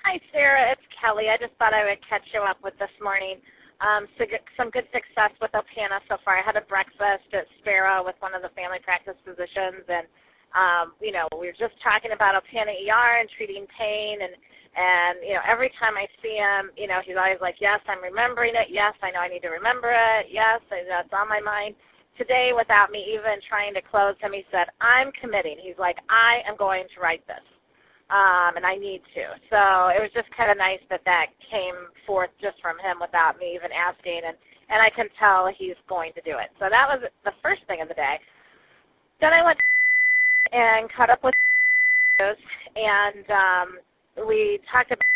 Hi, Sarah. It's Kelly. I just thought I would catch you up with this morning. Some good success with Opana so far. I had a breakfast at Sparrow with one of the family practice physicians, and we were just talking about Opana ER and treating pain, and every time I see him, he's always like, yes, I'm remembering it. Yes, I know I need to remember it. Yes, it's on my mind. Today, without me even trying to close him, he said, I'm committing. He's like, I am going to write this. And I need to. So it was just kind of nice that came forth just from him without me even asking, and I can tell he's going to do it. So that was the first thing of the day. Then I went and caught up with those, and we talked about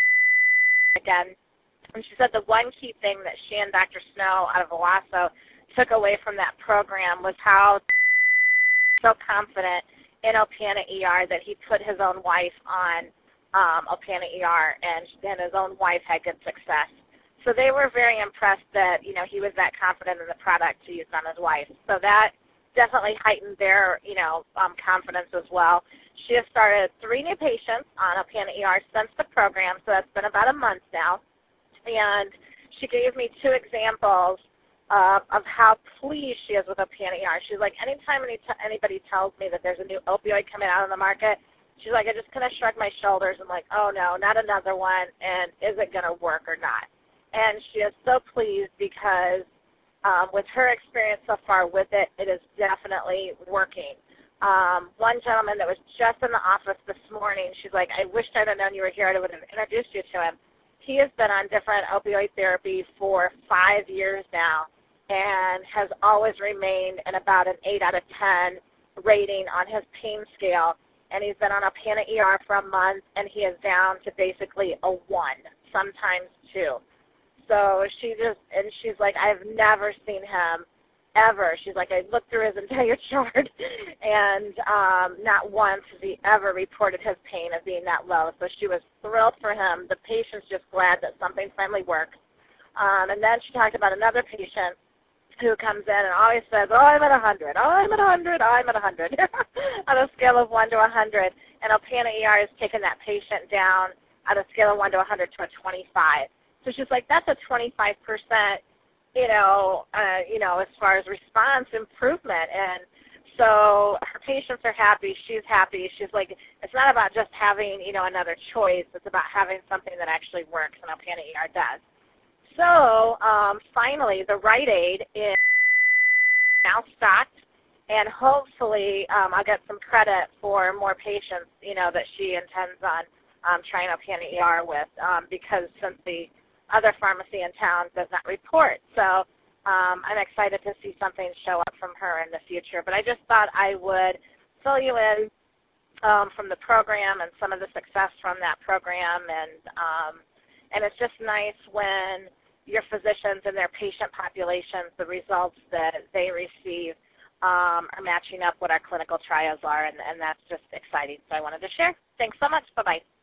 it again. And she said the one key thing that she and Dr. Snow out of Owasso took away from that program was how so confident in Opana ER that he put his own wife on Opana ER, and his own wife had good success. So they were very impressed that, he was that confident in the product to use on his wife. So that definitely heightened their, confidence as well. She has started 3 new patients on Opana ER since the program, so that's been about a month now. And she gave me 2 examples of how pleased she is with Opana ER. She's like, anytime anybody tells me that there's a new opioid coming out on the market, she's like, I just kind of shrug my shoulders and like, oh no, not another one, and is it going to work or not? And she is so pleased because with her experience so far with it, it is definitely working. One gentleman that was just in the office this morning, she's like, I wished I'd have known you were here. I would have introduced you to him. He has been on different opioid therapy for 5 years now, and has always remained in about an 8 out of 10 rating on his pain scale. And he's been on Opana ER for a month, and he is down to basically a 1, sometimes 2. So she's like, I've never seen him ever. She's like, I looked through his entire chart, and not once has he ever reported his pain as being that low. So she was thrilled for him. The patient's just glad that something finally works. And then she talked about another patient who comes in and always says, oh, I'm at 100, oh, I'm at 100, oh, I'm at 100, on a scale of 1 to 100. And Opana ER has taken that patient down on a scale of 1 to 100 to a 25. So she's like, that's a 25%, as far as response improvement. And so her patients are happy. She's happy. She's like, it's not about just having, another choice. It's about having something that actually works, and Opana ER does. So finally, the Rite Aid is now stocked, and hopefully I'll get some credit for more patients, that she intends on trying Opana ER with, because since the other pharmacy in town does not report. So I'm excited to see something show up from her in the future. But I just thought I would fill you in from the program and some of the success from that program, and it's just nice when your physicians and their patient populations, the results that they receive are matching up what our clinical trials are, and that's just exciting. So I wanted to share. Thanks so much. Bye-bye.